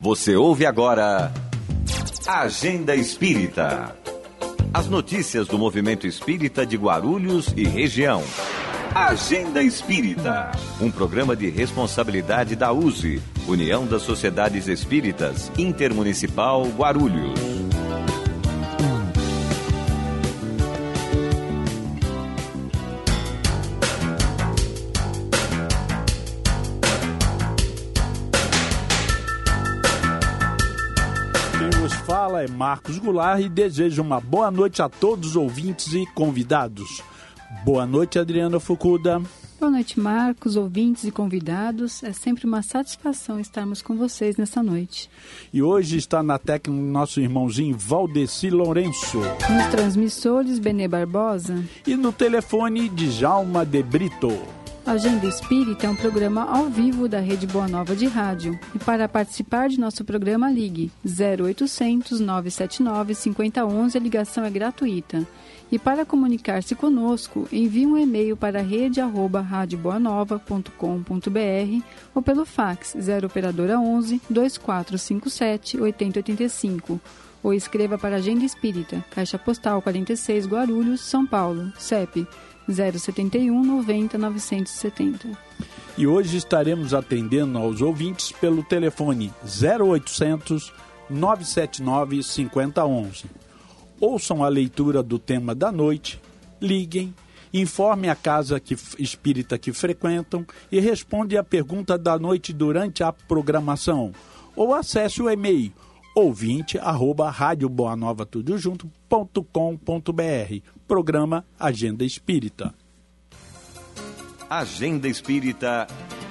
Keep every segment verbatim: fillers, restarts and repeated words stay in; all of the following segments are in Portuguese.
Você ouve agora Agenda Espírita. As notícias do movimento espírita de Guarulhos e região. Agenda Espírita, um programa de responsabilidade da U S E, União das Sociedades Espíritas, Intermunicipal Guarulhos. Fala é Marcos Goulart e desejo uma boa noite a todos os ouvintes e convidados. Boa noite, Adriana Fukuda. Boa noite, Marcos, ouvintes e convidados. É sempre uma satisfação estarmos com vocês nessa noite. E hoje está na técnica nosso irmãozinho Valdeci Lourenço. Nos transmissores, Benê Barbosa. E no telefone, Djalma de Brito. Agenda Espírita é um programa ao vivo da Rede Boa Nova de Rádio. E para participar de nosso programa, ligue zero oitocentos, nove sete nove, cinco zero um zero, a ligação é gratuita. E para comunicar-se conosco, envie um e-mail para rede arroba rádio boa nova ponto com ponto br ou pelo fax zero operadora onze, dois quatro cinco sete, oito zero oito cinco. Ou escreva para Agenda Espírita, Caixa Postal quarenta e seis, Guarulhos, São Paulo, C E P zero setenta e um, noventa, novecentos e setenta. E hoje estaremos atendendo aos ouvintes pelo telefone zero oitocentos, nove sete nove, cinco zero um um. Ouçam a leitura do tema da noite, liguem, informem a casa que, espírita que frequentam e respondem a pergunta da noite durante a programação. Ou acesse o e-mail ouvinte arroba rádio boa nova tudo junto ponto com ponto br. Programa Agenda Espírita. Agenda Espírita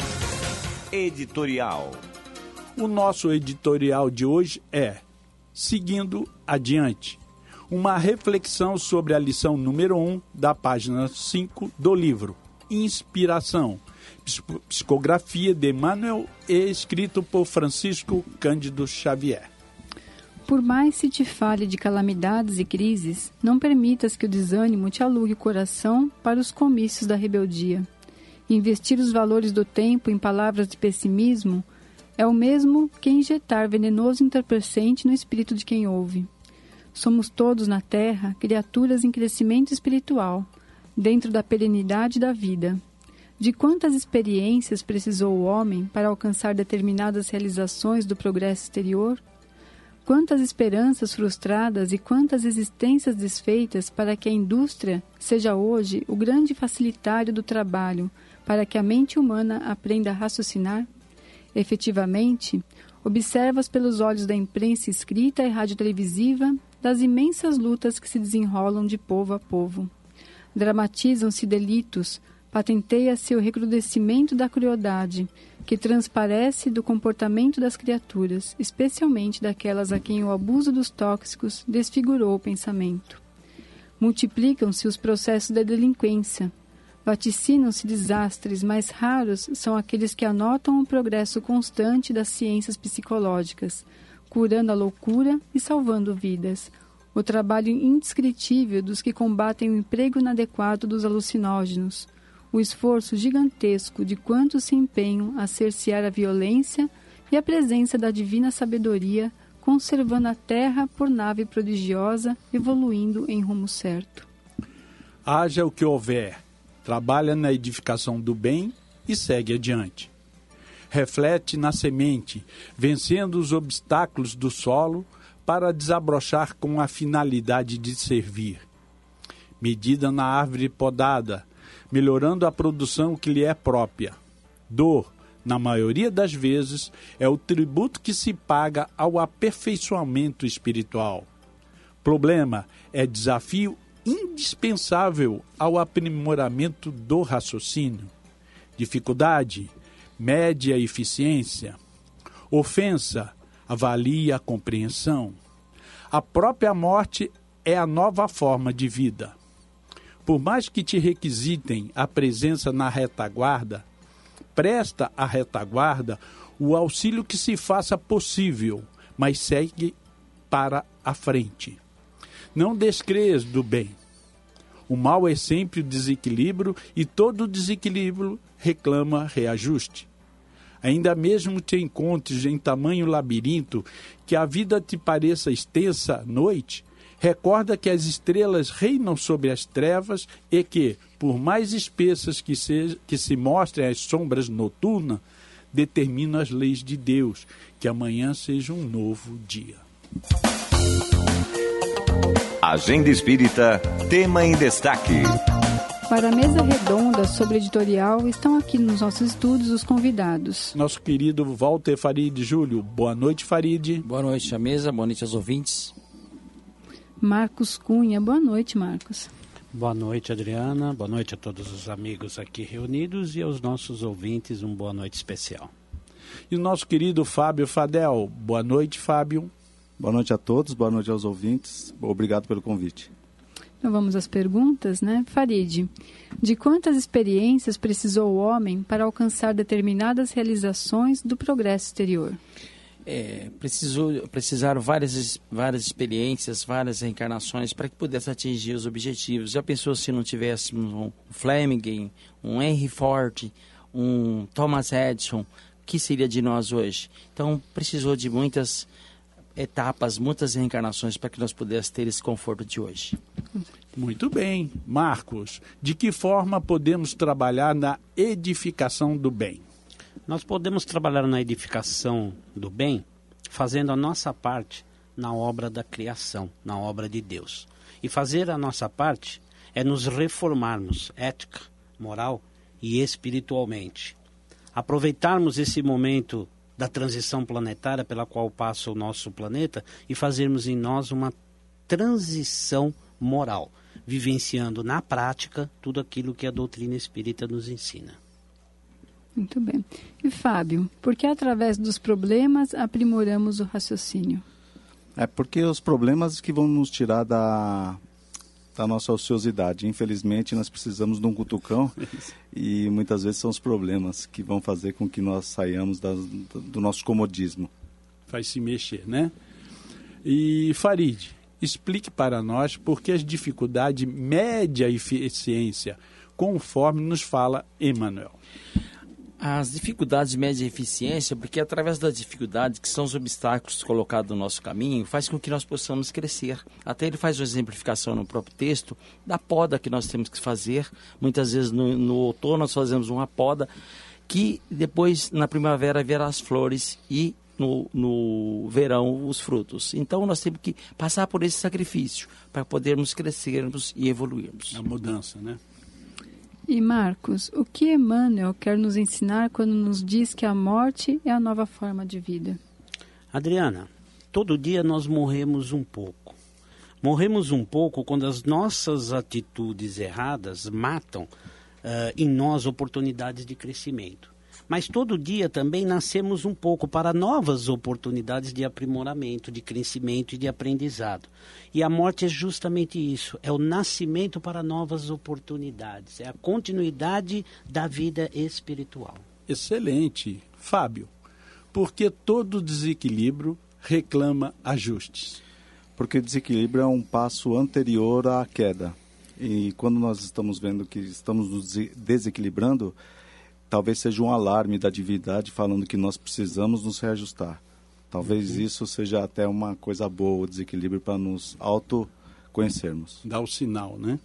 Editorial. O nosso editorial de hoje é Seguindo Adiante, uma reflexão sobre a lição número um da página cinco do livro Inspiração, psicografia de Emmanuel e escrito por Francisco Cândido Xavier. Por mais se te fale de calamidades e crises, não permitas que o desânimo te alugue o coração para os comícios da rebeldia. Investir os valores do tempo em palavras de pessimismo é o mesmo que injetar venenoso entorpecente no espírito de quem ouve. Somos todos na Terra criaturas em crescimento espiritual, dentro da perenidade da vida. De quantas experiências precisou o homem para alcançar determinadas realizações do progresso exterior? Quantas esperanças frustradas e quantas existências desfeitas para que a indústria seja hoje o grande facilitário do trabalho, para que a mente humana aprenda a raciocinar? Efetivamente, observas pelos olhos da imprensa escrita e radiotelevisiva das imensas lutas que se desenrolam de povo a povo. Dramatizam-se delitos, patenteia-se o recrudescimento da crueldade, que transparece do comportamento das criaturas, especialmente daquelas a quem o abuso dos tóxicos desfigurou o pensamento. Multiplicam-se os processos de delinquência, vaticinam-se desastres, mais raros são aqueles que anotam o progresso constante das ciências psicológicas, curando a loucura e salvando vidas, o trabalho indescritível dos que combatem o emprego inadequado dos alucinógenos, o esforço gigantesco de quantos se empenham a cercear a violência e a presença da divina sabedoria, conservando a terra por nave prodigiosa, evoluindo em rumo certo. Haja o que houver, trabalha na edificação do bem e segue adiante. Reflete na semente, vencendo os obstáculos do solo para desabrochar com a finalidade de servir. Medida na árvore podada, melhorando a produção que lhe é própria. Dor, na maioria das vezes, é o tributo que se paga ao aperfeiçoamento espiritual. Problema é desafio indispensável ao aprimoramento do raciocínio. Dificuldade, mede a eficiência. Ofensa, avalia a compreensão. A própria morte é a nova forma de vida. Por mais que te requisitem a presença na retaguarda, presta à retaguarda o auxílio que se faça possível, mas segue para a frente. Não descreias do bem. O mal é sempre o desequilíbrio e todo desequilíbrio reclama reajuste. Ainda mesmo te encontres em tamanho labirinto, que a vida te pareça extensa noite, recorda que as estrelas reinam sobre as trevas e que, por mais espessas que, se, que se mostrem as sombras noturnas, determinam as leis de Deus, que amanhã seja um novo dia. Agenda Espírita, tema em destaque. Para a mesa redonda sobre editorial, estão aqui nos nossos estúdios os convidados. Nosso querido Walter Farid Júlio. Boa noite, Farid. Boa noite à mesa, boa noite aos ouvintes. Marcos Cunha. Boa noite, Marcos. Boa noite, Adriana. Boa noite a todos os amigos aqui reunidos e aos nossos ouvintes, um boa noite especial. E o nosso querido Fábio Fadel. Boa noite, Fábio. Boa noite a todos, boa noite aos ouvintes. Obrigado pelo convite. Então vamos às perguntas, né? Farid, de quantas experiências precisou o homem para alcançar determinadas realizações do progresso exterior? É, precisou, precisaram várias, várias experiências, várias reencarnações para que pudesse atingir os objetivos. Já pensou se não tivéssemos um Fleming, um Henry Ford, um Thomas Edison, o que seria de nós hoje? Então precisou de muitas etapas, muitas reencarnações para que nós pudéssemos ter esse conforto de hoje. Muito bem. Marcos, de que forma podemos trabalhar na edificação do bem? Nós podemos trabalhar na edificação do bem fazendo a nossa parte na obra da criação, na obra de Deus. E fazer a nossa parte é nos reformarmos ética, moral e espiritualmente. Aproveitarmos esse momento da transição planetária pela qual passa o nosso planeta e fazermos em nós uma transição moral, vivenciando na prática tudo aquilo que a doutrina espírita nos ensina. Muito bem. E Fábio, por que através dos problemas aprimoramos o raciocínio? É porque os problemas que vão nos tirar da, da nossa ociosidade. Infelizmente, nós precisamos de um cutucão e muitas vezes são os problemas que vão fazer com que nós saiamos das, do nosso comodismo. Faz se mexer, né? E Farid, explique para nós por que as dificuldades média eficiência, conforme nos fala Emmanuel. As dificuldades de média eficiência, porque através das dificuldades, que são os obstáculos colocados no nosso caminho, faz com que nós possamos crescer. Até ele faz uma exemplificação no próprio texto da poda que nós temos que fazer. Muitas vezes no, no outono nós fazemos uma poda que depois na primavera virá as flores e no, no verão os frutos. Então nós temos que passar por esse sacrifício para podermos crescermos e evoluirmos. A mudança, né? E Marcos, o que Emmanuel quer nos ensinar quando nos diz que a morte é a nova forma de vida? Adriana, todo dia nós morremos um pouco. Morremos um pouco quando as nossas atitudes erradas matam uh, em nós oportunidades de crescimento. Mas todo dia também nascemos um pouco para novas oportunidades de aprimoramento, de crescimento e de aprendizado. E a morte é justamente isso, é o nascimento para novas oportunidades, é a continuidade da vida espiritual. Excelente. Fábio, por que todo desequilíbrio reclama ajustes? Porque desequilíbrio é um passo anterior à queda. E quando nós estamos vendo que estamos nos desequilibrando, talvez seja um alarme da divindade falando que nós precisamos nos reajustar. Talvez uhum. isso seja até uma coisa boa, o desequilíbrio, para nos autoconhecermos. Dá o sinal, né?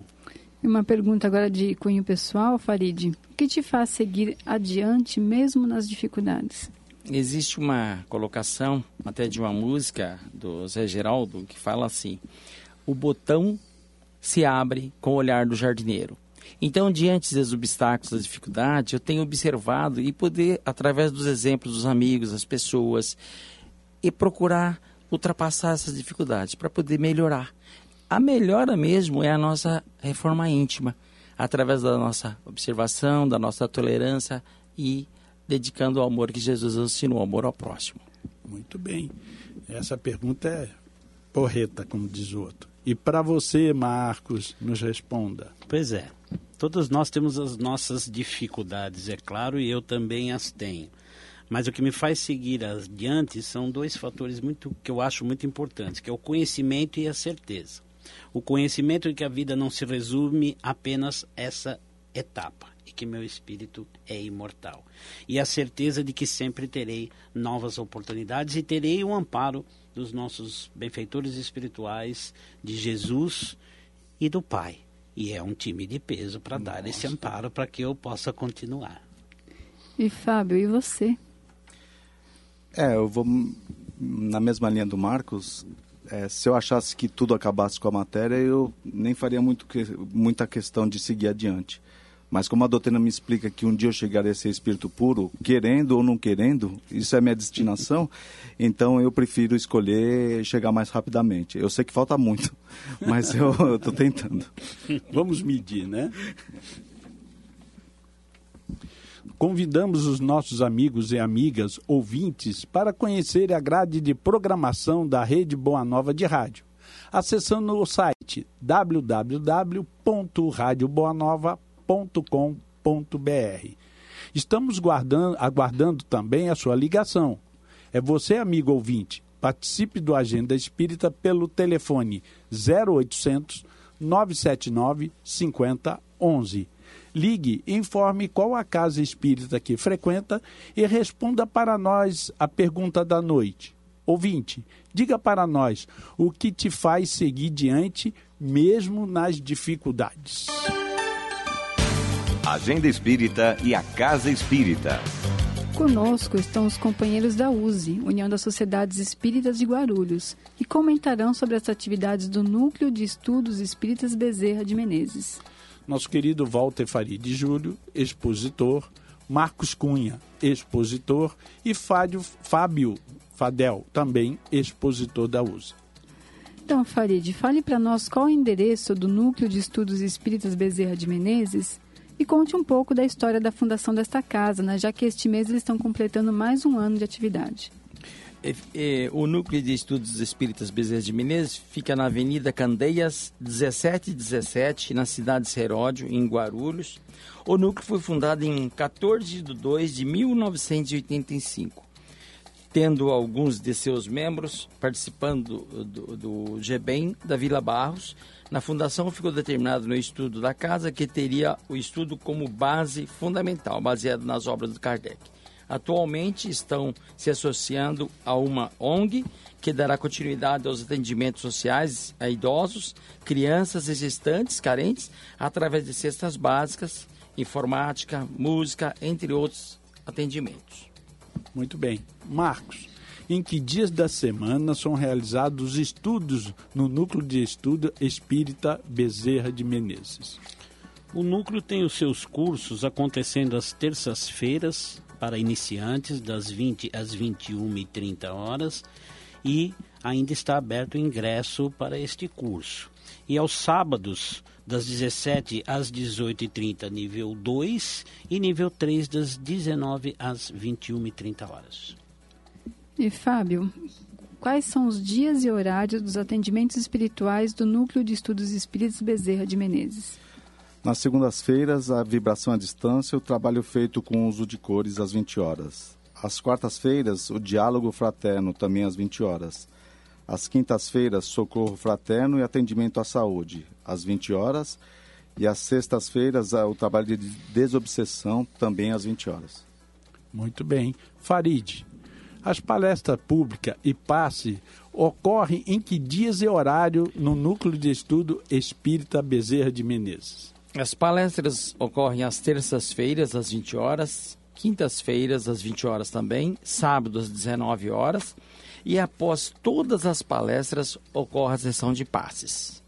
Uma pergunta agora de cunho pessoal, Farid. O que te faz seguir adiante mesmo nas dificuldades? Existe uma colocação, até de uma música do Zé Geraldo, que fala assim: o botão se abre com o olhar do jardineiro. Então, diante dos obstáculos, das dificuldades, eu tenho observado e poder, através dos exemplos dos amigos, das pessoas, e procurar ultrapassar essas dificuldades para poder melhorar. A melhora mesmo é a nossa reforma íntima, através da nossa observação, da nossa tolerância e dedicando ao amor que Jesus ensinou, o amor ao próximo. Muito bem. Essa pergunta é porreta, como diz o outro. E para você, Marcos, nos responda. Pois é. Todos nós temos as nossas dificuldades, é claro, e eu também as tenho. Mas o que me faz seguir adiante são dois fatores muito, que eu acho muito importantes, que é o conhecimento e a certeza. O conhecimento de que a vida não se resume apenas essa etapa. de que meu espírito é imortal. E a certeza de que sempre terei novas oportunidades e terei o amparo dos nossos benfeitores espirituais, de Jesus e do Pai. E é um time de peso para dar esse amparo para que eu possa continuar. E Fábio, e você? É, eu vou na mesma linha do Marcos. É, se eu achasse que tudo acabasse com a matéria, eu nem faria muito que, muita questão de seguir adiante. Mas como a doutrina me explica que um dia eu chegarei a ser espírito puro, querendo ou não querendo, isso é minha destinação, então eu prefiro escolher chegar mais rapidamente. Eu sei que falta muito, mas eu estou tentando. Vamos medir, né? Convidamos os nossos amigos e amigas ouvintes para conhecer a grade de programação da Rede Boa Nova de Rádio, acessando o site w w w ponto rádio boa nova ponto com ponto b r. Estamos guardando, aguardando também a sua ligação. É você, amigo ouvinte. Participe do Agenda Espírita pelo telefone zero oitocentos, nove sete nove, cinco zero um um. Ligue, informe qual a casa espírita que frequenta e responda para nós a pergunta da noite. Ouvinte, diga para nós o que te faz seguir diante mesmo nas dificuldades. Agenda Espírita e a Casa Espírita. Conosco estão os companheiros da U S E, União das Sociedades Espíritas de Guarulhos, que comentarão sobre as atividades do Núcleo de Estudos Espíritas Bezerra de Menezes. Nosso querido Walter Farid Júlio, expositor, Marcos Cunha, expositor, e Fábio, Fábio Fadel, também expositor da U S E. Então, Farid, fale para nós qual é o endereço do Núcleo de Estudos Espíritas Bezerra de Menezes e conte um pouco da história da fundação desta casa, né, já que este mês eles estão completando mais um ano de atividade. É, é, o Núcleo de Estudos Espíritas Bezerra de Menezes fica na Avenida Candeias, dezessete dezessete, na cidade de Seródio, em Guarulhos. O núcleo foi fundado em quatorze de dois de mil novecentos e oitenta e cinco, tendo alguns de seus membros participando do, do, do G B E M da Vila Barros. Na fundação ficou determinado no estudo da casa que teria o estudo como base fundamental, baseado nas obras do Kardec. Atualmente estão se associando a uma O N G que dará continuidade aos atendimentos sociais a idosos, crianças e gestantes carentes através de cestas básicas, informática, música, entre outros atendimentos. Muito bem. Marcos, em que dias da semana são realizados estudos no Núcleo de Estudo Espírita Bezerra de Menezes? O núcleo tem os seus cursos acontecendo às terças-feiras para iniciantes, das vinte às vinte e uma e trinta horas, e ainda está aberto o ingresso para este curso. E aos sábados, das dezessete às dezoito e trinta, nível dois, e nível três, das dezenove às vinte e uma e trinta horas. E Fábio, quais são os dias e horários dos atendimentos espirituais do Núcleo de Estudos Espíritas Bezerra de Menezes? Nas segundas-feiras, a vibração à distância, o trabalho feito com uso de cores às vinte horas. Às quartas-feiras, o diálogo fraterno, também às vinte horas. Às quintas-feiras, socorro fraterno e atendimento à saúde, às vinte horas. E às sextas-feiras, o trabalho de desobsessão, também às vinte horas. Muito bem. Farid, as palestras públicas e passe ocorrem em que dias e horário no Núcleo de Estudo Espírita Bezerra de Menezes? As palestras ocorrem às terças-feiras, às vinte horas, quintas-feiras, às vinte horas também, sábado, às dezenove horas, e após todas as palestras ocorre a sessão de passes.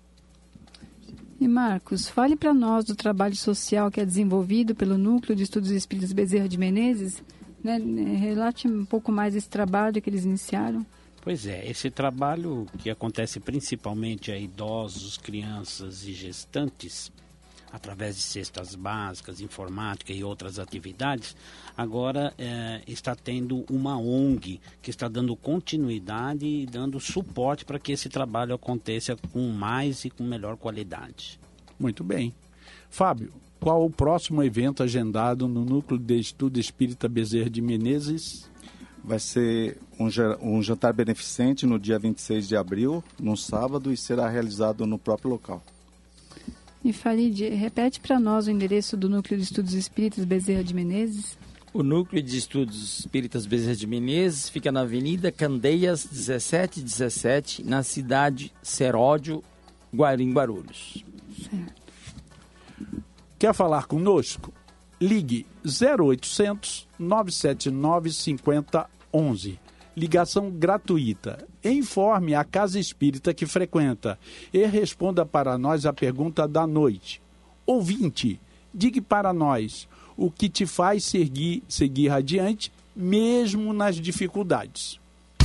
E Marcos, fale para nós do trabalho social que é desenvolvido pelo Núcleo de Estudos Espíritas Bezerra de Menezes, né? Relate um pouco mais esse trabalho que eles iniciaram. Pois é, esse trabalho que acontece principalmente a idosos, crianças e gestantes, através de cestas básicas, informática e outras atividades, agora é, está tendo uma O N G que está dando continuidade e dando suporte para que esse trabalho aconteça com mais e com melhor qualidade. Muito bem. Fábio, qual o próximo evento agendado no Núcleo de Estudo Espírita Bezerra de Menezes? Vai ser um, um jantar beneficente no dia vinte e seis de abril, no sábado, e será realizado no próprio local. E Farid, repete para nós o endereço do Núcleo de Estudos Espíritas Bezerra de Menezes. O Núcleo de Estudos Espíritas Bezerra de Menezes fica na Avenida Candeias dezessete dezessete, na cidade Seródio, Guarim, Guarulhos. Certo. Quer falar conosco? Ligue zero oitocentos, nove sete nove, cinco zero um um. Ligação gratuita. Informe a casa espírita que frequenta e responda para nós a pergunta da noite. Ouvinte, diga para nós o que te faz seguir, seguir adiante, mesmo nas dificuldades.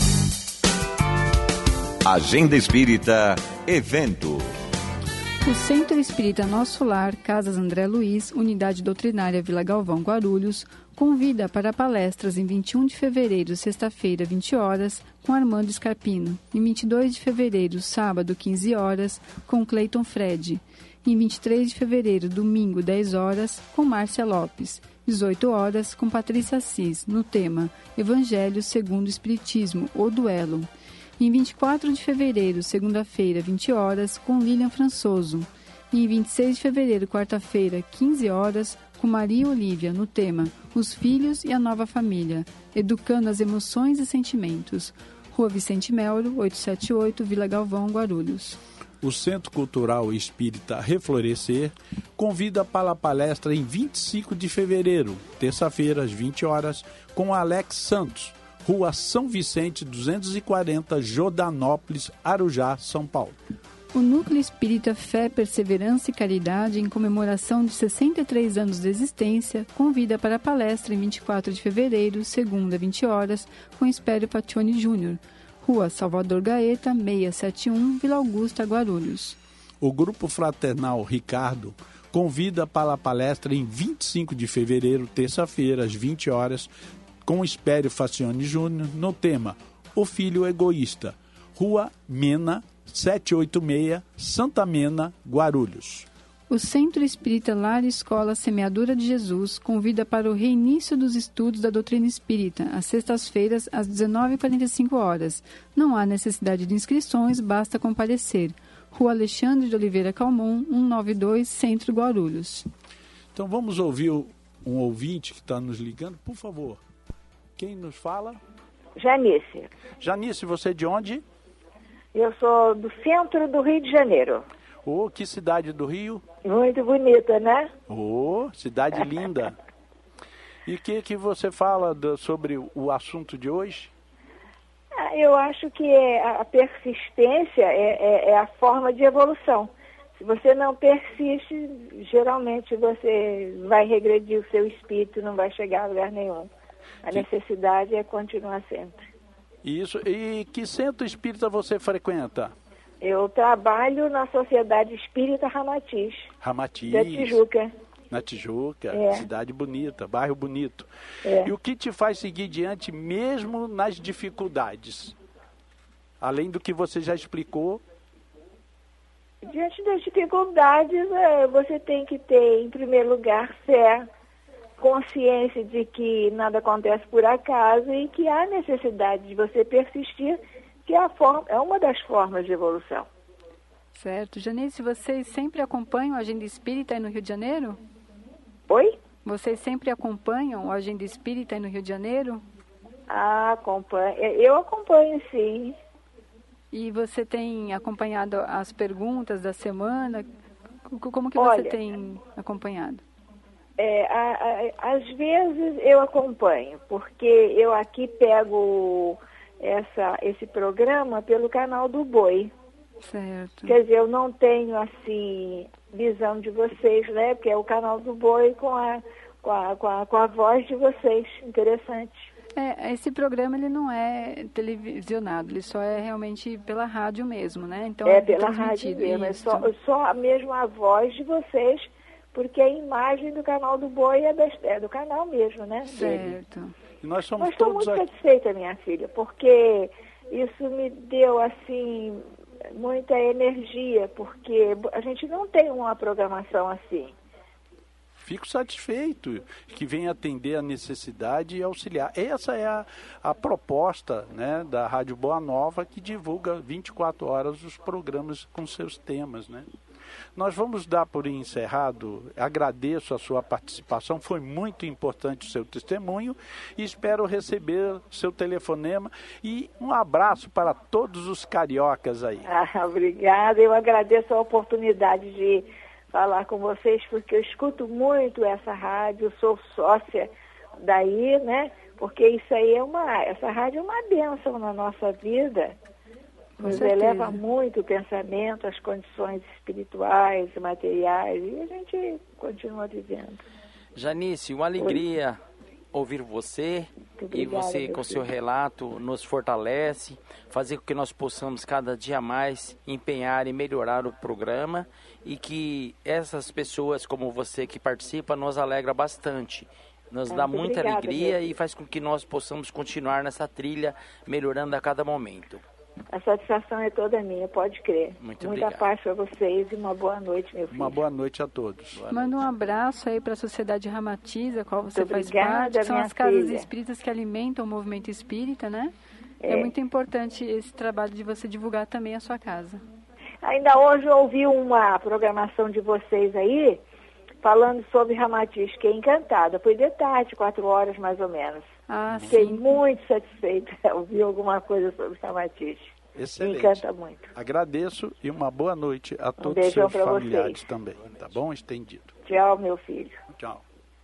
Agenda Espírita, evento. O Centro Espírita Nosso Lar, Casas André Luiz, Unidade Doutrinária Vila Galvão, Guarulhos, convida para palestras em vinte e um de fevereiro, sexta-feira, vinte horas, com Armando Scarpino. Em vinte e dois de fevereiro, sábado, quinze horas, com Cleiton Fred. Em vinte e três de fevereiro, domingo, dez horas, com Márcia Lopes. dezoito horas, com Patrícia Assis, no tema Evangelho segundo o Espiritismo, o Duelo. Em vinte e quatro de fevereiro, segunda-feira, vinte horas, com Lilian Françoso. E em vinte e seis de fevereiro, quarta-feira, quinze horas, com Maria Olívia, no tema Os Filhos e a Nova Família, Educando as Emoções e Sentimentos. Rua Vicente Melro, oitocentos e setenta e oito, Vila Galvão, Guarulhos. O Centro Cultural Espírita Reflorescer convida para a palestra em vinte e cinco de fevereiro, terça-feira, às vinte horas, com Alex Santos, Rua São Vicente, duzentos e quarenta, Jordanópolis, Arujá, São Paulo. O Núcleo Espírita Fé, Perseverança e Caridade, em comemoração de sessenta e três anos de existência, convida para a palestra em vinte e quatro de fevereiro, segunda, vinte horas, com Espério Pacione Júnior, Rua Salvador Gaeta, seiscentos e setenta e um, Vila Augusta, Guarulhos. O Grupo Fraternal Ricardo convida para a palestra em vinte e cinco de fevereiro, terça-feira, às vinte horas, com Espério Facione Júnior, no tema O Filho Egoísta, Rua Mena, setecentos e oitenta e seis, Santa Mena, Guarulhos. O Centro Espírita Lar Escola Semeadura de Jesus convida para o reinício dos estudos da doutrina espírita, às sextas-feiras, às dezenove e quarenta e cinco horas. Não há necessidade de inscrições, basta comparecer. Rua Alexandre de Oliveira Calmon, cento e noventa e dois, Centro, Guarulhos. Então vamos ouvir um ouvinte que está nos ligando, por favor. Quem nos fala? Janice. Janice, você é de onde? Eu sou do centro do Rio de Janeiro. Oh, que cidade do Rio? Muito bonita, né? Oh, cidade linda. E o que, que você fala do, sobre o assunto de hoje? Ah, eu acho que é, a persistência é, é, é a forma de evolução. Se você não persiste, geralmente você vai regredir o seu espírito, não vai chegar a lugar nenhum. A Sim. necessidade é continuar sempre. Isso. E que centro espírita você frequenta? Eu trabalho na Sociedade Espírita Ramatiz. Ramatiz. Da Tijuca. Na Tijuca, é. Cidade bonita, bairro bonito. É. E o que te faz seguir diante mesmo nas dificuldades? Além do que você já explicou. Diante das dificuldades, você tem que ter, em primeiro lugar, fé, consciência de que nada acontece por acaso e que há necessidade de você persistir, que é, a forma, é uma das formas de evolução. Certo. Janice, vocês sempre acompanham a Agenda Espírita aí no Rio de Janeiro? Oi? Vocês sempre acompanham a Agenda Espírita aí no Rio de Janeiro? Ah, acompanho. Eu acompanho, sim. E você tem acompanhado as perguntas da semana? Como que Olha, você tem acompanhado? É, a, a, às vezes eu acompanho, porque eu aqui pego essa, esse programa pelo canal do Boi. Certo. Quer dizer, eu não tenho, assim, visão de vocês, né? Porque é o canal do Boi com a, com a, com a, com a voz de vocês. Interessante. É, esse programa ele não é televisionado, ele só é realmente pela rádio mesmo, né? Então é, é pela rádio mesmo, é só, só mesmo a voz de vocês, porque a imagem do canal do Boi é, das, é do canal mesmo, né? Certo. E nós somos Mas estou todos muito aqui... satisfeita, minha filha, porque isso me deu, assim, muita energia, porque a gente não tem uma programação assim. Fico satisfeito que venha atender a necessidade e auxiliar. Essa é a, a proposta, né, da Rádio Boa Nova, que divulga vinte e quatro horas os programas com seus temas, né? Nós vamos dar por encerrado. Agradeço a sua participação, foi muito importante o seu testemunho e espero receber seu telefonema e um abraço para todos os cariocas aí. Ah, obrigada, eu agradeço a oportunidade de falar com vocês, porque eu escuto muito essa rádio, sou sócia daí, né? Porque isso aí é uma, essa rádio é uma bênção na nossa vida. Nos eleva muito o pensamento, as condições espirituais e materiais, e a gente continua vivendo. Janice, uma alegria ouvir você. Obrigada, e você com seu relato nos fortalece, fazer com que nós possamos cada dia mais empenhar e melhorar o programa e que essas pessoas como você que participa nos alegra bastante. Nos muito dá muita obrigada, alegria mesmo. E faz com que nós possamos continuar nessa trilha, melhorando a cada momento. A satisfação é toda minha, pode crer. Muito Muita obrigado. Paz para vocês e uma boa noite, meu filho. Uma boa noite a todos. Boa Manda noite. Um abraço aí para a Sociedade Ramatiz, a qual você muito faz obrigada, parte, que são as casas filha. espíritas que alimentam o movimento espírita, né? É. É muito importante esse trabalho de você divulgar também a sua casa. Ainda hoje eu ouvi uma programação de vocês aí, falando sobre Ramatiz, fiquei encantada. Foi de tarde, quatro horas mais ou menos. Ah, fiquei sim. muito satisfeita de ouvir alguma coisa sobre Ramatiz. Excelente. Me encanta muito. Agradeço e uma boa noite a todos um os seus familiares vocês. também. Tá bom? Estendido. Tchau, meu filho. Tchau.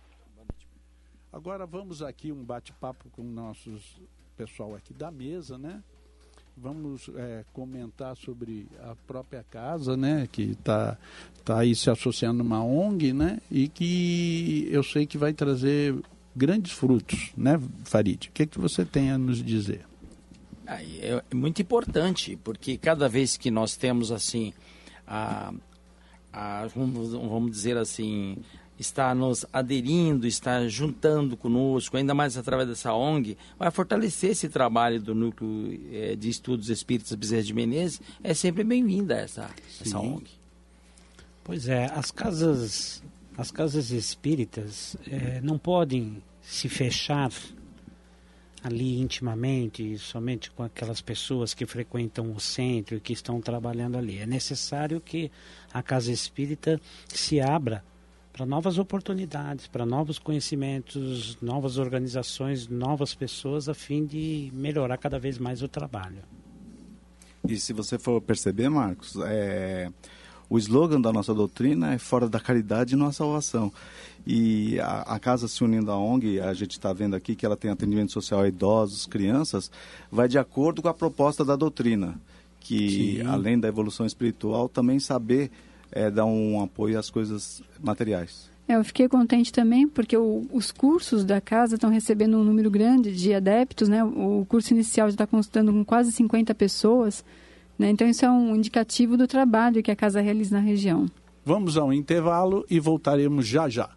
Agora vamos aqui um bate-papo com o nosso pessoal aqui da mesa, né? Vamos é, comentar sobre a própria casa, né? Que está tá aí se associando a uma O N G, né? E que eu sei que vai trazer grandes frutos, né, Farid? O que, é que você tem a nos dizer? É muito importante, porque cada vez que nós temos assim, a, a, vamos, vamos dizer assim, está nos aderindo, está juntando conosco, ainda mais através dessa O N G, vai fortalecer esse trabalho do Núcleo é, de Estudos Espíritas Bezerra de Menezes. É sempre bem-vinda essa, essa O N G. Pois é, as casas, as casas espíritas é, não podem se fechar ali intimamente, somente com aquelas pessoas que frequentam o centro e que estão trabalhando ali. É necessário que a casa espírita se abra para novas oportunidades, para novos conhecimentos, novas organizações, novas pessoas, a fim de melhorar cada vez mais o trabalho. E se você for perceber, Marcos, é... o slogan da nossa doutrina é fora da caridade não há salvação. E a, a casa se unindo à O N G, a gente está vendo aqui que ela tem atendimento social a idosos, crianças, vai de acordo com a proposta da doutrina, que Sim. além da evolução espiritual, também saber é, dar um apoio às coisas materiais. É, eu fiquei contente também porque o, os cursos da casa estão recebendo um número grande de adeptos, né? O curso inicial já está constando com quase cinquenta pessoas, né? Então isso é um indicativo do trabalho que a casa realiza na região. Vamos ao intervalo e voltaremos já já.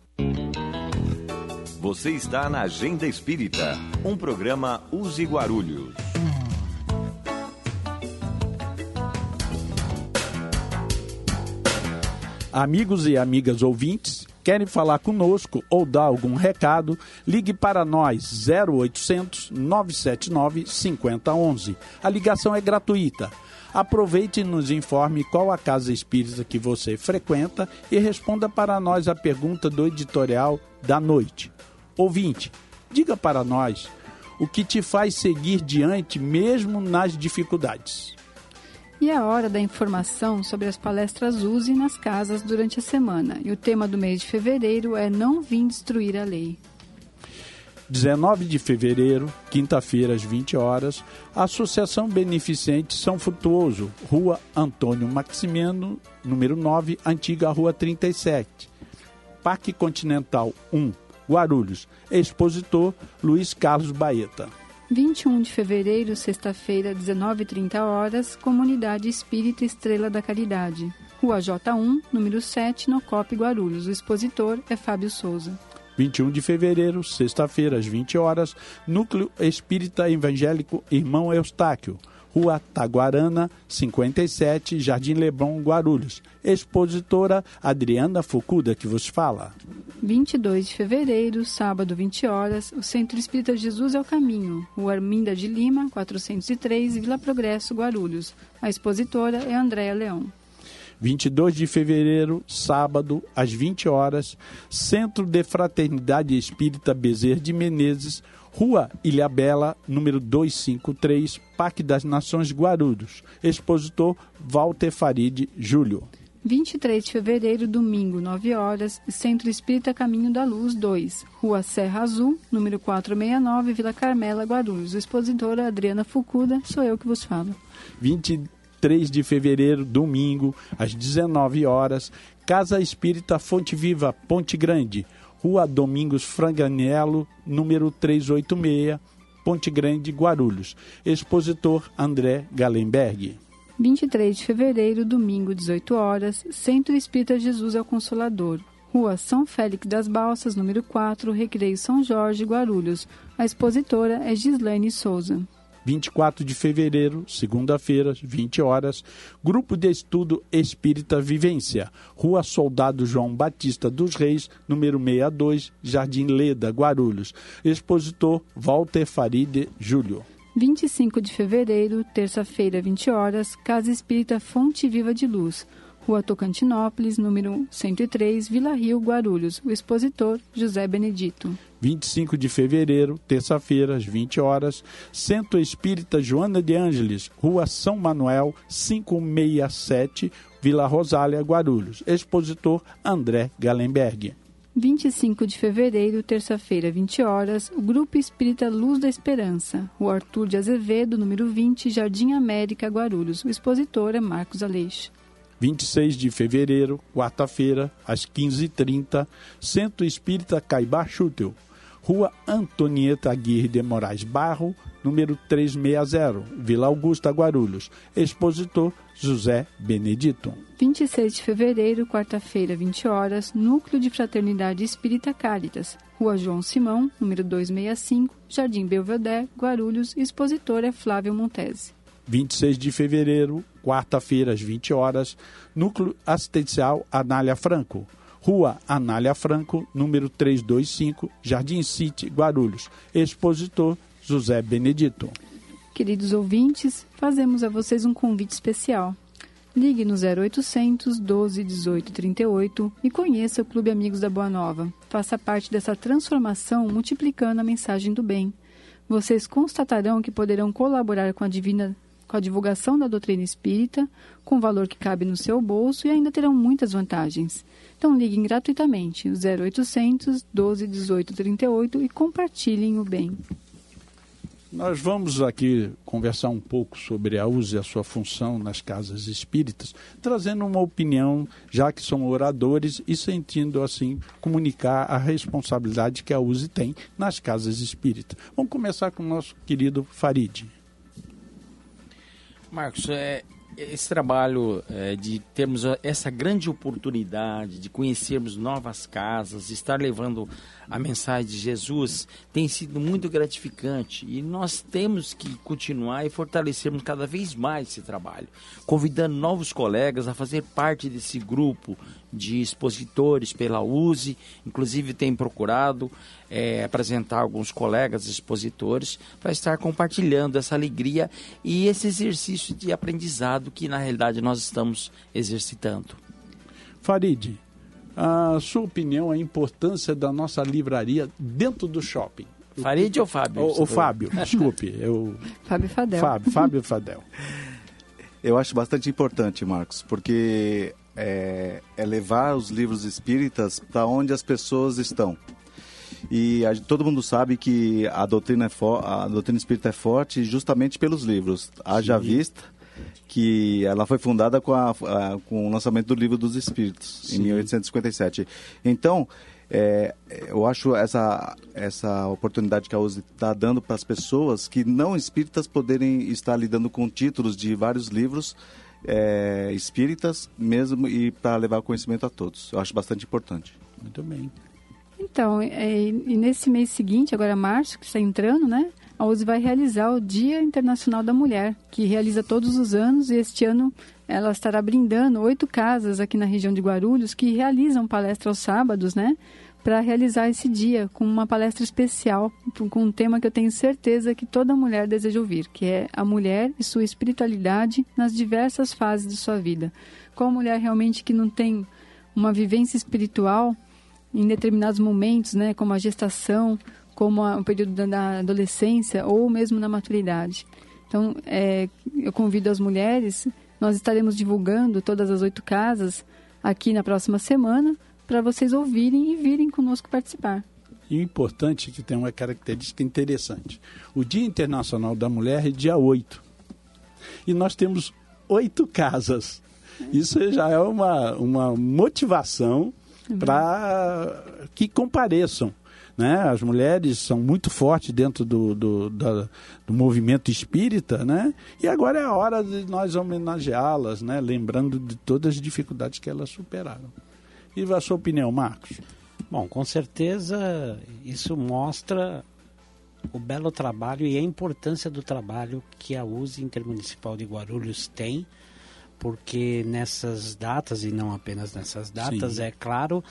Você está na Agenda Espírita, um programa Use Guarulhos. Amigos e amigas ouvintes, querem falar conosco ou dar algum recado? Ligue para nós zero oitocentos, nove sete nove, cinco zero um um. A ligação é gratuita. Aproveite e nos informe qual a casa espírita que você frequenta e responda para nós a pergunta do editorial da noite. Ouvinte, diga para nós o que te faz seguir diante mesmo nas dificuldades. E é hora da informação sobre as palestras U S E nas casas durante a semana. E o tema do mês de fevereiro é Não Vim Destruir a Lei. dezenove de fevereiro, quinta-feira, às vinte horas, a Associação Beneficente São Frutuoso, Rua Antônio Maximiano, número nove, antiga Rua trinta e sete. Parque Continental um, Guarulhos. Expositor Luiz Carlos Baeta. vinte e um de fevereiro, sexta-feira, dezenove e trinta horas, Comunidade Espírita Estrela da Caridade. Rua J um, número sete, no C O P Guarulhos. O expositor é Fábio Souza. vinte e um de fevereiro, sexta-feira, às vinte horas, Núcleo Espírita Evangélico Irmão Eustáquio, Rua Taguarana, cinquenta e sete, Jardim Leblon, Guarulhos. Expositora Adriana Fukuda, que vos fala. vinte e dois de fevereiro, sábado, vinte horas, o Centro Espírita Jesus é o Caminho, Rua Arminda de Lima, quatrocentos e três, Vila Progresso, Guarulhos. A expositora é Andréa Leão. vinte e dois de fevereiro, sábado, às vinte horas, Centro de Fraternidade Espírita Bezerra de Menezes, Rua Ilhabela, número duzentos e cinquenta e três, Parque das Nações, Guarulhos. Expositor Walter Farid Júlio. vinte e três de fevereiro, domingo, nove horas, Centro Espírita Caminho da Luz dois, Rua Serra Azul, número quatrocentos e sessenta e nove, Vila Carmela, Guarulhos. Expositora Adriana Fukuda, sou eu que vos falo. vinte e três de fevereiro, domingo, às dezenove horas, Casa Espírita Fonte Viva, Ponte Grande, Rua Domingos Franganello, número trezentos e oitenta e seis, Ponte Grande, Guarulhos. Expositor André Galenberg. vinte e três de fevereiro, domingo, dezoito horas, Centro Espírita Jesus é o Consolador, Rua São Félix das Balsas, número quatro, Recreio São Jorge, Guarulhos. A expositora é Gislaine Souza. vinte e quatro de fevereiro, segunda-feira, vinte horas, Grupo de Estudo Espírita Vivência, Rua Soldado João Batista dos Reis, número sessenta e dois, Jardim Leda, Guarulhos. Expositor Walter Farid Júlio. vinte e cinco de fevereiro, terça-feira, vinte horas, Casa Espírita Fonte Viva de Luz, Rua Tocantinópolis, número cento e três, Vila Rio, Guarulhos. O expositor, José Benedito. vinte e cinco de fevereiro, terça-feira, às vinte horas, Centro Espírita Joana de Ângeles, Rua São Manuel, quinhentos e sessenta e sete, Vila Rosália, Guarulhos. Expositor André Galenberg. vinte e cinco de fevereiro, terça-feira, vinte horas, o Grupo Espírita Luz da Esperança, Rua Arthur de Azevedo, número vinte, Jardim América, Guarulhos. O expositor é Marcos Aleixo. vinte e seis de fevereiro, quarta-feira, às quinze e trinta, Centro Espírita Caibá Chútil, Rua Antonieta Aguirre de Moraes Barro, número trezentos e sessenta, Vila Augusta, Guarulhos. Expositor José Benedito. vinte e seis de fevereiro, quarta-feira, vinte horas, Núcleo de Fraternidade Espírita Cáritas, Rua João Simão, número duzentos e sessenta e cinco, Jardim Belvedere, Guarulhos. Expositor é Flávio Montese. vinte e seis de fevereiro, quarta-feira, às vinte horas, Núcleo Assistencial Anália Franco, Rua Anália Franco, número trezentos e vinte e cinco, Jardim City, Guarulhos. Expositor José Benedito. Queridos ouvintes, fazemos a vocês um convite especial. Ligue no zero oitocentos, doze, dezoito, trinta e oito e conheça o Clube Amigos da Boa Nova. Faça parte dessa transformação multiplicando a mensagem do bem. Vocês constatarão que poderão colaborar com a divina com a divulgação da doutrina espírita, com o valor que cabe no seu bolso e ainda terão muitas vantagens. Então liguem gratuitamente, zero oitocentos, doze, dezoito, trinta e oito e compartilhem o bem. Nós vamos aqui conversar um pouco sobre a U S E e a sua função nas casas espíritas, trazendo uma opinião, já que são oradores, e sentindo assim comunicar a responsabilidade que a U S E tem nas casas espíritas. Vamos começar com o nosso querido Farid. Marcos, é, esse trabalho é, de termos essa grande oportunidade de conhecermos novas casas, estar levando a mensagem de Jesus, tem sido muito gratificante e nós temos que continuar e fortalecermos cada vez mais esse trabalho, convidando novos colegas a fazer parte desse grupo de expositores pela U S E, inclusive tem procurado é, apresentar alguns colegas expositores para estar compartilhando essa alegria e esse exercício de aprendizado que na realidade nós estamos exercitando. Farid, a sua opinião, a importância da nossa livraria dentro do shopping? Farid ou Fábio? O, o Fábio, desculpe. Eu... Fábio Fadel. Fábio, Fábio Fadel. Eu acho bastante importante, Marcos, porque é, é levar os livros espíritas para onde as pessoas estão. E a, todo mundo sabe que a doutrina, é for, a doutrina espírita é forte justamente pelos livros. Haja vista que ela foi fundada com, a, a, com o lançamento do Livro dos Espíritos, Sim. em mil oitocentos e cinquenta e sete. Então, é, eu acho essa, essa oportunidade que a U S E está dando para as pessoas que não espíritas poderem estar lidando com títulos de vários livros é, espíritas mesmo e para levar conhecimento a todos. Eu acho bastante importante. Muito bem. Então, é, e nesse mês seguinte, agora março, que está entrando, né? A U S E vai realizar o Dia Internacional da Mulher, que realiza todos os anos, e este ano ela estará brindando oito casas aqui na região de Guarulhos que realizam palestra aos sábados, né? para realizar esse dia com uma palestra especial, com um tema que eu tenho certeza que toda mulher deseja ouvir, que é a mulher e sua espiritualidade nas diversas fases de sua vida. Qual mulher realmente que não tem uma vivência espiritual em determinados momentos, né, como a gestação, como a, o período da, da adolescência ou mesmo na maturidade. Então, é, eu convido as mulheres, nós estaremos divulgando todas as oito casas aqui na próxima semana, para vocês ouvirem e virem conosco participar. E o importante é que tem uma característica interessante. O Dia Internacional da Mulher é dia oito. E nós temos oito casas. Isso já é uma, uma motivação para que compareçam. Né? As mulheres são muito fortes dentro do, do, da, do movimento espírita, né? E agora é a hora de nós homenageá-las, né? Lembrando de todas as dificuldades que elas superaram. E a sua opinião, Marcos? Bom, com certeza isso mostra o belo trabalho e a importância do trabalho que a U S E Intermunicipal de Guarulhos tem, porque nessas datas, e não apenas nessas datas, Sim. é claro,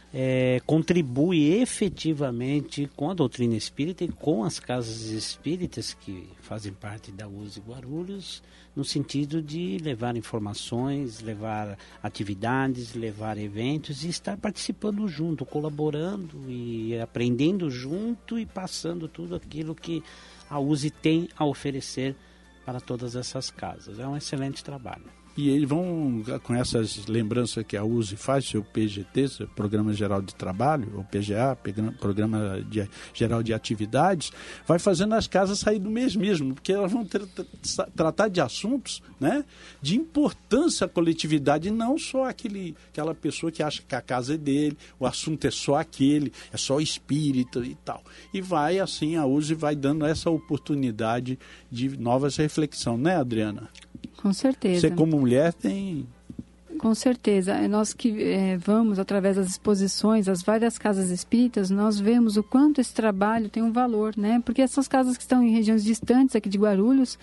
é, contribui efetivamente com a doutrina espírita e com as casas espíritas que fazem parte da U S E Guarulhos, no sentido de levar informações, levar atividades, levar eventos e estar participando junto, colaborando e aprendendo junto e passando tudo aquilo que a U S E tem a oferecer para todas essas casas. É um excelente trabalho. E eles vão, com essas lembranças que a U S E faz, seu P G T, seu Programa Geral de Trabalho, ou P G A, Programa de, Geral de Atividades, vai fazendo as casas sair do mês mesmo, porque elas vão ter, tratar de assuntos, né, de importância à coletividade, e não só aquele, aquela pessoa que acha que a casa é dele, o assunto é só aquele, é só espírito e tal. E vai assim, a U S E vai dando essa oportunidade de novas reflexões, né, Adriana? Com certeza. Você como mulher tem... Com certeza. Nós que é, vamos, através das exposições, as várias casas espíritas, nós vemos o quanto esse trabalho tem um valor, né? Porque essas casas que estão em regiões distantes aqui de Guarulhos,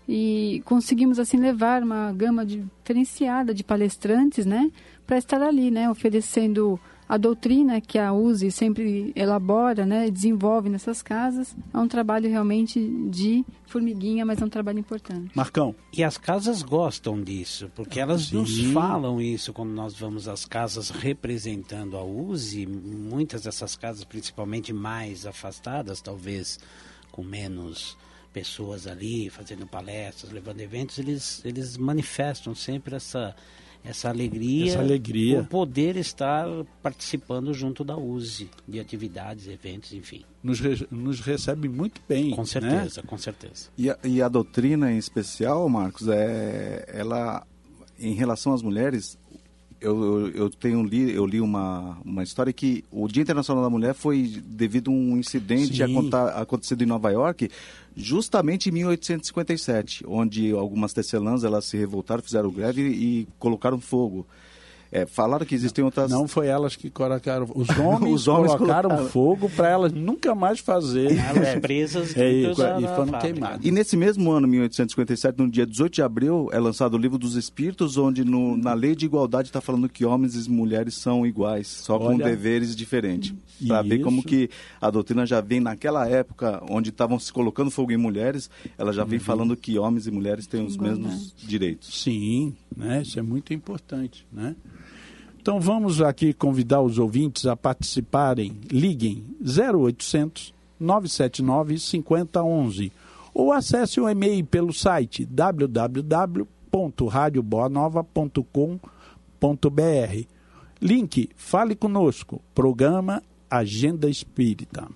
e conseguimos assim levar uma gama diferenciada de palestrantes, né? Para estar ali, né? Oferecendo a doutrina que a U S E sempre elabora, né, desenvolve nessas casas. É um trabalho realmente de formiguinha, mas é um trabalho importante. Marcão. E as casas gostam disso, porque elas Sim. nos falam isso quando nós vamos às casas representando a U S E. Muitas dessas casas, principalmente mais afastadas, talvez com menos pessoas ali, fazendo palestras, levando eventos, eles, eles manifestam sempre essa... Essa alegria, Essa alegria por poder estar participando junto da U S E, de atividades, eventos, enfim. Nos, re, nos recebe muito bem. Com certeza, né? com certeza. E a, e a doutrina em especial, Marcos, é, ela, em relação às mulheres, eu, eu, eu, tenho li, eu li uma, uma história que o Dia Internacional da Mulher foi devido a um incidente aconta, acontecido em Nova York, justamente em mil oitocentos e cinquenta e sete, onde algumas tecelãs elas se revoltaram, fizeram greve e colocaram fogo. É, falaram que existem outras... Não foi elas que colocaram... Os homens, os homens colocaram, colocaram fogo para elas nunca mais fazer. Elas presas é, e, e foram queimadas. E nesse mesmo ano, mil oitocentos e cinquenta e sete, no dia dezoito de abril, é lançado o Livro dos Espíritos, onde no, na Lei de Igualdade está falando que homens e mulheres são iguais, só com Olha, deveres diferentes. Para ver como que a doutrina já vem naquela época, onde estavam se colocando fogo em mulheres, ela já vem uhum. falando que homens e mulheres têm os Igualdade. mesmos direitos. Sim, né? Isso é muito importante, né? Então vamos aqui convidar os ouvintes a participarem. Liguem zero oitocentos, nove sete nove, cinco zero um um ou acesse o e-mail pelo site w w w ponto rádio boa nova ponto com ponto b r. Link Fale Conosco, programa Agenda Espírita.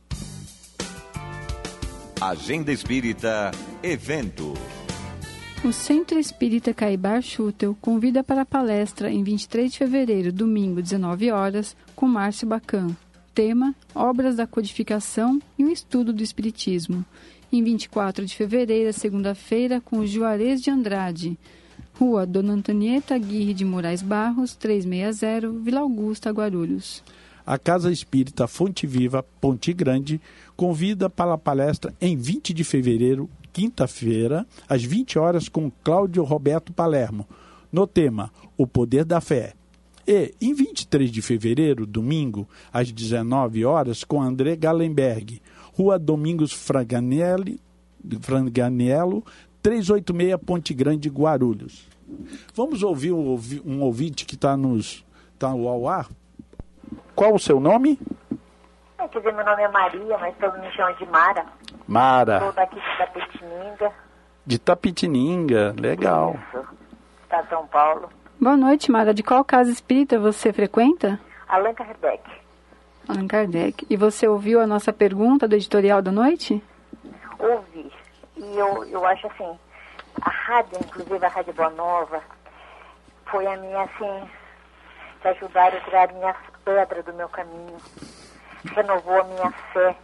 Agenda Espírita, evento. O Centro Espírita Caibar Schutel convida para a palestra em vinte e três de fevereiro, domingo, dezenove horas, com Márcio Bacan. Tema: Obras da Codificação e o Estudo do Espiritismo. Em vinte e quatro de fevereiro, segunda-feira, com Juarez de Andrade. Rua Dona Antonieta Aguirre de Moraes Barros, trezentos e sessenta, Vila Augusta, Guarulhos. A Casa Espírita Fonte Viva, Ponte Grande, convida para a palestra em vinte de fevereiro, quinta-feira, às vinte horas, com Cláudio Roberto Palermo, no tema O Poder da Fé. E em vinte e três de fevereiro, domingo, às dezenove horas, com André Gallenberg, Rua Domingos Franganelli, Franganiello, trezentos e oitenta e seis, Ponte Grande, Guarulhos. Vamos ouvir um ouvinte que está nos tá ao ar. Qual o seu nome? É, quer dizer, meu nome é Maria, mas todos me chamam de Mara. Mara. Sou daqui de Tapetininga. De Tapetininga, legal. Isso, está em São Paulo. Boa noite, Mara. De qual casa espírita você frequenta? Allan Kardec. Allan Kardec. E você ouviu a nossa pergunta do editorial da noite? Ouvi. E eu, eu acho assim, a rádio, inclusive a Rádio Boa Nova, foi a minha, assim, que ajudaram a tirar minhas pedras do meu caminho. Renovou a minha fé.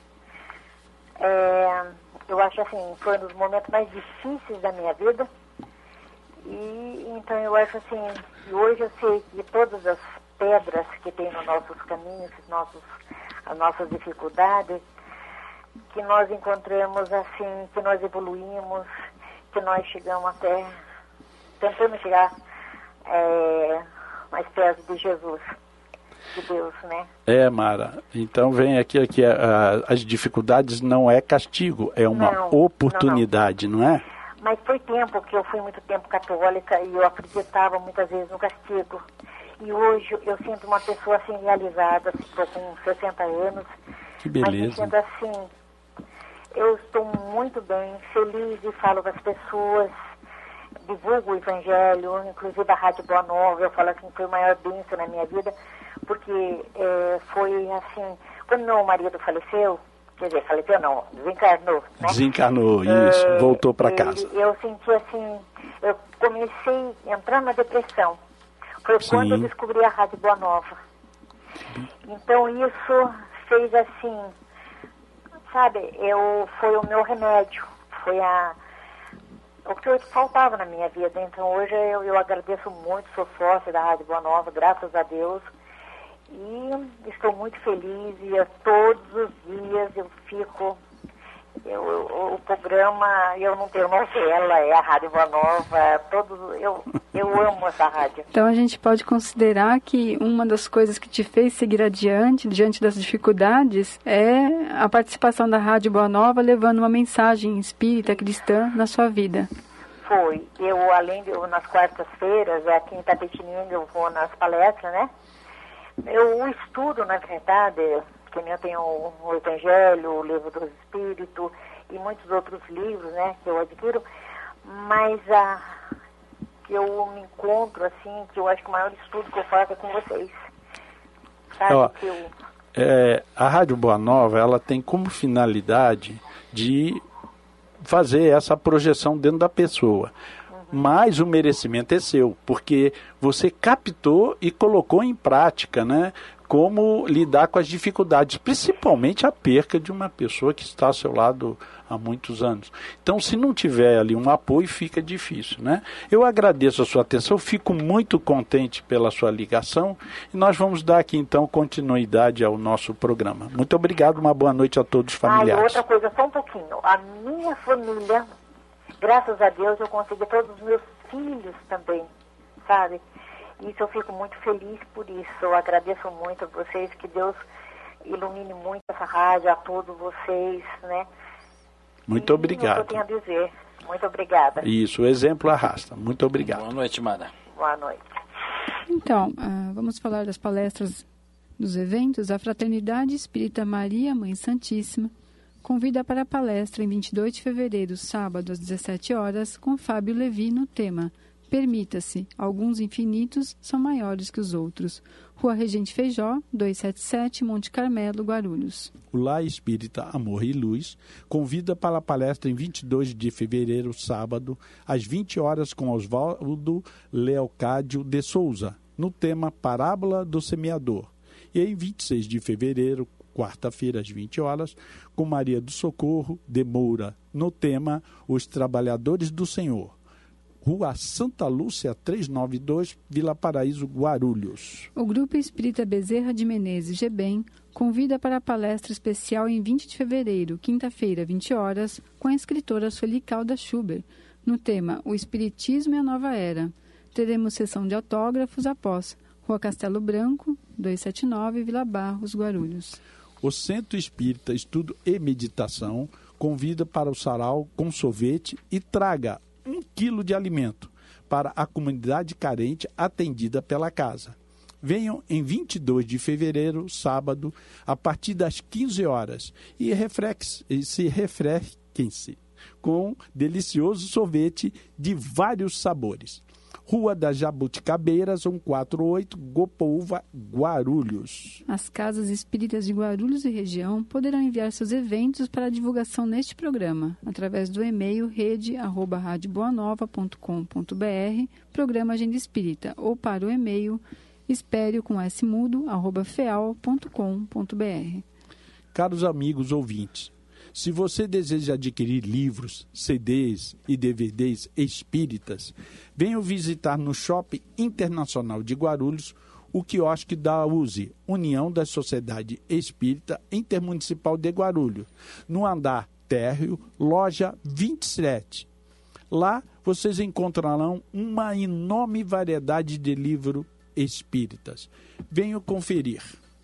É, eu acho assim, foi um dos momentos mais difíceis da minha vida. E então eu acho assim, e hoje eu sei que todas as pedras que tem nos nossos caminhos, nossos, as nossas dificuldades, que nós encontramos assim, que nós evoluímos, que nós chegamos até, tentando chegar é, mais perto de Jesus, de Deus, né? É, Mara, então vem aqui, aqui a, a, as dificuldades não é castigo, é uma não, oportunidade, não, não. não é? Mas foi tempo que eu fui muito tempo católica e eu acreditava muitas vezes no castigo. E hoje eu sinto uma pessoa assim realizada, estou com sessenta anos. Que beleza. Mas me sinto assim, eu estou muito bem, feliz e falo com as pessoas, divulgo o Evangelho, inclusive a Rádio Boa Nova, eu falo assim, foi o maior bênção na minha vida, porque é, foi assim, quando meu marido faleceu, quer dizer, faleceu não, desencarnou, né? Desencarnou, isso, é, voltou para casa. Eu senti assim, eu comecei a entrar na depressão. Foi Sim. quando eu descobri a Rádio Boa Nova. Então isso fez assim, sabe, eu, foi o meu remédio, foi a, o que faltava na minha vida. Então hoje eu, eu agradeço muito, sou sócia da Rádio Boa Nova, graças a Deus. E estou muito feliz e eu, todos os dias eu fico, eu, eu, o programa, eu não tenho novela, é a Rádio Boa Nova, todos, eu, eu amo essa rádio. Então a gente pode considerar que uma das coisas que te fez seguir adiante, diante das dificuldades, é a participação da Rádio Boa Nova levando uma mensagem espírita, cristã na sua vida. Foi. Eu, além de, eu, nas quartas-feiras, aqui em Tapetininga, eu vou nas palestras, né? Eu estudo, na verdade, que eu tenho o Evangelho, o Livro dos Espíritos e muitos outros livros, né, que eu adquiro, mas a que eu me encontro, assim, que eu acho que o maior estudo que eu faço é com vocês. Sabe? Ó, que eu... é, a Rádio Boa Nova, ela tem como finalidade de fazer essa projeção dentro da pessoa. Mas o merecimento é seu, porque você captou e colocou em prática, né, como lidar com as dificuldades, principalmente a perca de uma pessoa que está ao seu lado há muitos anos. Então, se não tiver ali um apoio, fica difícil, né? Eu agradeço a sua atenção, fico muito contente pela sua ligação e nós vamos dar aqui, então, continuidade ao nosso programa. Muito obrigado, uma boa noite a todos os familiares. Ah, e outra coisa, só um pouquinho. A minha família... Graças a Deus eu consegui todos os meus filhos também, sabe? Isso eu fico muito feliz por isso. Eu agradeço muito a vocês, que Deus ilumine muito essa rádio, a todos vocês, né? Muito e obrigado. Eu tenho a dizer. Muito obrigada. Isso, o exemplo arrasta. Muito obrigado. Boa noite, Mara. Boa noite. Então, uh, vamos falar das palestras dos eventos. A Fraternidade Espírita Maria, Mãe Santíssima, convida para a palestra em vinte e dois de fevereiro, sábado, às dezessete horas, com Fábio Levi no tema Permita-se, alguns infinitos são maiores que os outros. Rua Regente Feijó, duzentos e setenta e sete, Monte Carmelo, Guarulhos. O Lar Espírita Amor e Luz convida para a palestra em vinte e dois de fevereiro, sábado, às vinte horas, com Oswaldo Leocádio de Souza, no tema Parábola do Semeador. E em vinte e seis de fevereiro, quarta-feira, às vinte horas, com Maria do Socorro de Moura, no tema Os Trabalhadores do Senhor. Rua Santa Lúcia, trezentos e noventa e dois, Vila Paraíso, Guarulhos. O Grupo Espírita Bezerra de Menezes, Gebem, convida para a palestra especial em vinte de fevereiro, quinta-feira, vinte horas, com a escritora Sueli Caldas Schubert, no tema O Espiritismo e a Nova Era. Teremos sessão de autógrafos após. Rua Castelo Branco, duzentos e setenta e nove, Vila Barros, Guarulhos. O Centro Espírita Estudo e Meditação convida para o sarau com sorvete e traga um quilo de alimento para a comunidade carente atendida pela casa. Venham em vinte e dois de fevereiro, sábado, a partir das quinze horas e, refrex, e se refresquem-se com delicioso sorvete de vários sabores. Rua das Jabuticabeiras, cento e quarenta e oito, Gopouva, Guarulhos. As casas espíritas de Guarulhos e região poderão enviar seus eventos para divulgação neste programa, através do e-mail rede arroba rádio boa nova ponto com ponto br, programa Agenda Espírita, ou para o e-mail espério com s mudo, arroba feal ponto com ponto br. Caros amigos ouvintes, se você deseja adquirir livros, C Ds e D V Ds espíritas, venham visitar no Shopping Internacional de Guarulhos o quiosque da U S E, União da Sociedade Espírita Intermunicipal de Guarulhos, no andar térreo, loja vinte e sete. Lá vocês encontrarão uma enorme variedade de livros espíritas. Venham conferir.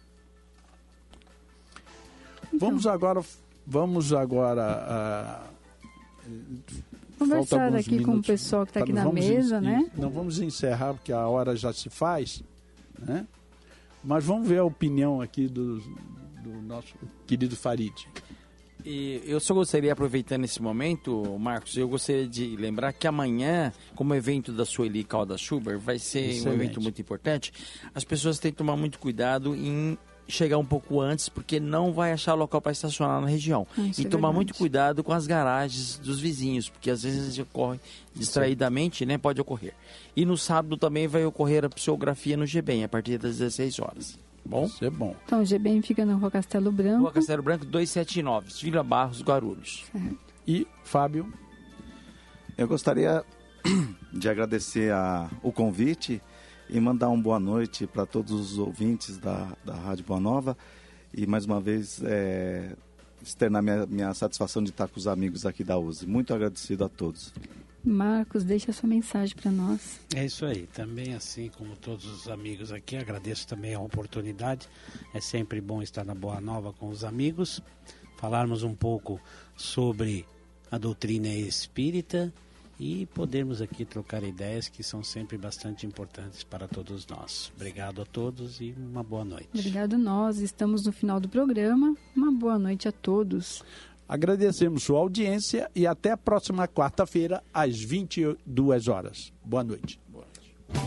Então, Vamos agora... Vamos agora uh, conversar aqui minutos, com o pessoal que está aqui na vamos mesa, en- né? Não vamos encerrar porque a hora já se faz, né? Mas vamos ver a opinião aqui do, do nosso querido Farid. E eu só gostaria, aproveitando esse momento, Marcos, eu gostaria de lembrar que amanhã, como evento da Sueli Caldas Schubert, vai ser Excelente. um evento muito importante. As pessoas têm que tomar muito cuidado em chegar um pouco antes, porque não vai achar local para estacionar na região. Ah, isso e é tomar verdade. muito cuidado com as garagens dos vizinhos, porque às vezes ocorre distraidamente, né? Pode ocorrer. E no sábado também vai ocorrer a psicografia no G B E M, a partir das dezesseis horas. Bom? Isso é bom. Então, o G B E M fica na Rua Castelo Branco. Rua Castelo Branco duzentos e setenta e nove, Vila Barros, Guarulhos. Certo. E, Fábio? Eu gostaria de agradecer a, o convite e mandar uma boa noite para todos os ouvintes da, da Rádio Boa Nova e, mais uma vez, é, externar minha, minha satisfação de estar com os amigos aqui da U S E. Muito agradecido a todos. Marcos, deixa a sua mensagem para nós. É isso aí, também assim como todos os amigos aqui, agradeço também a oportunidade, é sempre bom estar na Boa Nova com os amigos, falarmos um pouco sobre a doutrina espírita e podermos aqui trocar ideias que são sempre bastante importantes para todos nós. Obrigado a todos e uma boa noite. Obrigado nós, estamos no final do programa, uma boa noite a todos. Agradecemos sua audiência e até a próxima quarta-feira, às vinte e duas horas. Boa noite. Boa noite.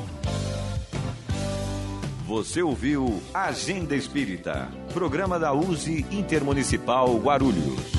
Você ouviu Agenda Espírita, programa da U S E Intermunicipal Guarulhos.